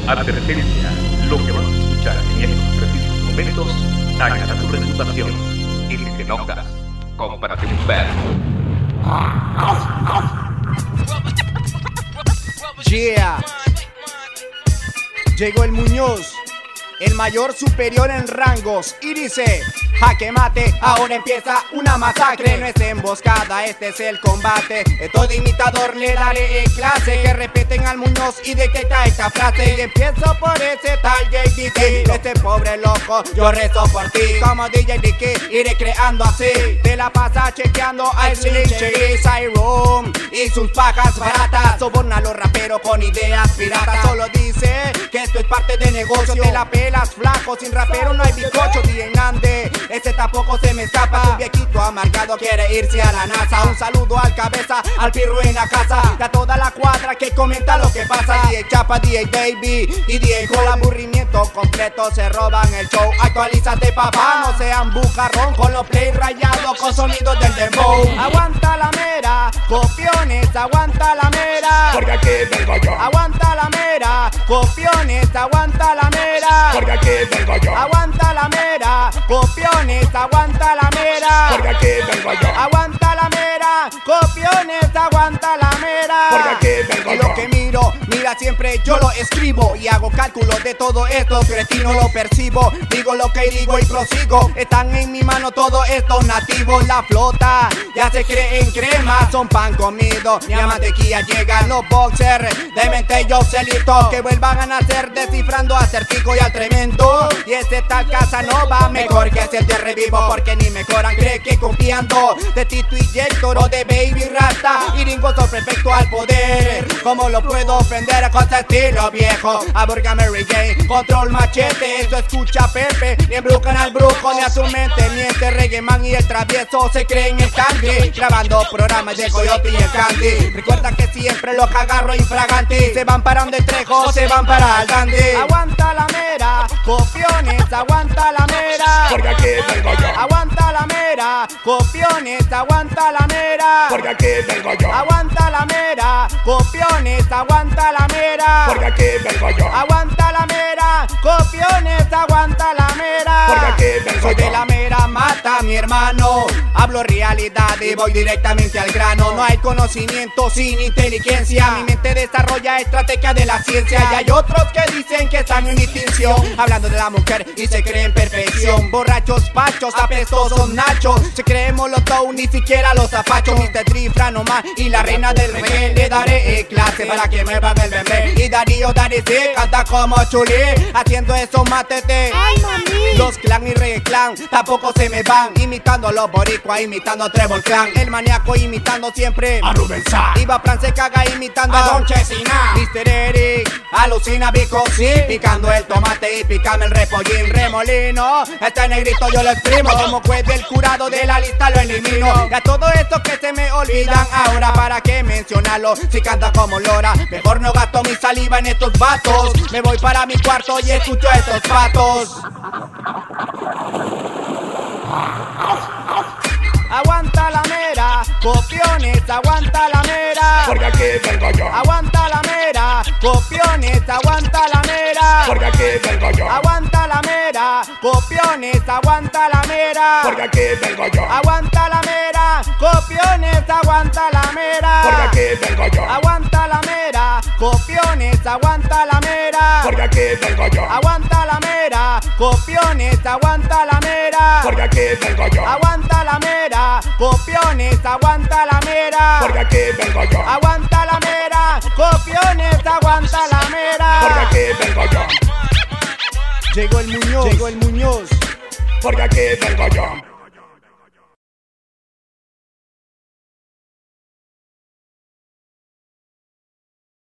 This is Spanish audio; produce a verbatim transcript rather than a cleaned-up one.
Advertencia, lo que vas a escuchar en estos precisos momentos dañará tu reputación. Y si te enojas, cómprate un perro. Yeah. Llegó el Muñoz, el mayor superior en rangos, y dice: jaque mate, ahora empieza una masacre. No es emboscada, este es el combate. Todo imitador le daré en clase, que respeten al Muñoz y detecta esta frase. Y empiezo por ese tal J D K, este pobre loco, yo rezo por ti. Como D J D K, iré creando así. Te la pasa chequeando al Slim Shady, Room y sus pajas baratas. Soborna a los raperos con ideas piratas. Solo dice que esto es parte de negocio. Te la pelas flaco, sin rapero no hay bizcocho. D J Nande, ese tampoco se me escapa. Un viejito amargado quiere irse a la NASA. Un saludo al cabeza, al pirro en la casa, y a toda la cuadra que comenta lo que pasa. D J Chapa, D J Baby y D J Cole, aburrimiento completo, se roban el show. Actualízate papá, no sean bujarrón con los play rayados con sonidos del dembow. Aguanta la mera, copiones, aguanta la mera. Porque aquí vengo yo. Aguanta la mera, copiones, aguanta la mera. Porque aquí vengo yo. Aguanta la mera, copiones, aguanta la mera. Porque aquí vengo yo. Aguanta la mera, copiones, aguanta la mera. Porque aquí vengo y yo. lo que miro, mira siempre yo lo escribo, y hago cálculos de todo esto, cretino lo percibo. Digo lo que digo y prosigo. Están en mi mano todos estos nativos. La flota ya se cree en crema, son pan comido, ni a mantequilla llegan los boxers de mente yo celito, que vuelvan a nacer descifrando acertijo y al tremendo. Y ese tal Casanova, mejor que se te revivo, porque ni me coran, cree que copiando de Tito y Jector o de Baby Rasta, Iringo soy perfecto al poder. ¿Cómo lo puedo ofender con ese estilo viejo? Aborga Mary Jane, control machete, eso escucha Pepe. Ni embrujan al brujo ni a su mente miente. Reggae Man y el travieso se creen en candy, grabando programas de Coyote y el Candy. Recuerda que siempre los agarro infraganti, se van para donde Trejo o se van para el Dandy. Aguanta la mera, copiones, aguanta la mera. Porque aquí vengo yo. Aguanta la mera, copiones, aguanta la mera. Porque aquí vengo yo. Aguanta la mera, copiones, aguanta la mera. Porque aquí vengo yo. Aguanta la mera, copiones, aguanta la mera. Porque aquí vengo Soy yo. de la mera mata, mi hermano. Hablo realidad y voy directamente al grano. No hay conocimiento sin inteligencia. Mi mente desarrolla estrategia de la ciencia. Y hay otros que dicen que están en distinción, hablando de la mujer y se creen perfección. Borrachos, pachos, apestosos, nachos, se creen molotov, ni siquiera los zapachos. mister Trifra nomás y la reina del reggae, le daré clase para que me muevan el bebé. Y Darío Darío canta como Chuli, haciendo eso mátete. Ay, mami. Los clan y reggae clan tampoco se me van, imitando a los boricuas, imitando a Trevor Clan. El maníaco imitando siempre a Rubén Sá. Iba Fran se caga imitando a Don Chesina. mister Eric alucina Vico, sí, picando el tomate y picame el repollín. Remolino, este negrito yo lo exprimo, como juez del jurado de la lista lo elimino. Y a todo esto que se me olvidan ahora, ¿para qué mencionarlo? Si canta como Lora, mejor no gasto mi saliva en estos vatos. Me voy para mi cuarto y escucho a estos patos. Aguanta la mera, copiones, aguanta la mera. Porque aquí vengo yo. Aguanta la mera, copiones, aguanta la mera. Porque aquí vengo yo. Aguanta la mera, copiones, aguanta la mera. Porque aquí vengo yo. Aguanta la mera, copiones, aguanta la mera. Porque aquí vengo yo. Aguanta la mera, copiones, aguanta la mera. Porque aquí vengo yo. Aguanta la mera, copiones, aguanta la mera. Porque aquí vengo yo. Aguanta la mera, copiones, aguanta la mera. Porque aquí vengo yo. Aguanta la mera, copiones, aguanta la mera. Porque aquí vengo yo. Llegó el Muñoz, llegó el Muñoz. Porque aquí vengo yo.